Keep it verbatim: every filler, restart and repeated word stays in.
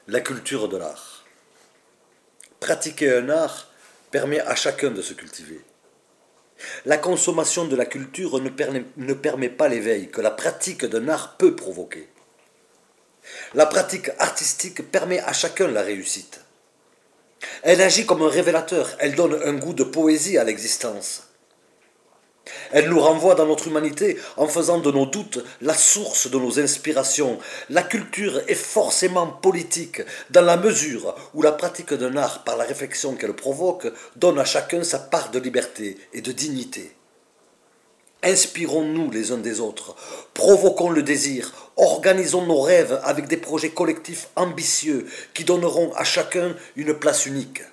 La culture de l'art. Pratiquer un art permet à chacun de se cultiver. La consommation de la culture ne permet, ne permet pas l'éveil que la pratique d'un art peut provoquer. La pratique artistique permet à chacun la réussite. Elle agit comme un révélateur, elle donne un goût de poésie à l'existence. Elle nous renvoie dans notre humanité en faisant de nos doutes la source de nos inspirations. La culture est forcément politique dans la mesure où la pratique d'un art, par la réflexion qu'elle provoque, donne à chacun sa part de liberté et de dignité. Inspirons-nous les uns des autres, provoquons le désir, organisons nos rêves avec des projets collectifs ambitieux qui donneront à chacun une place unique.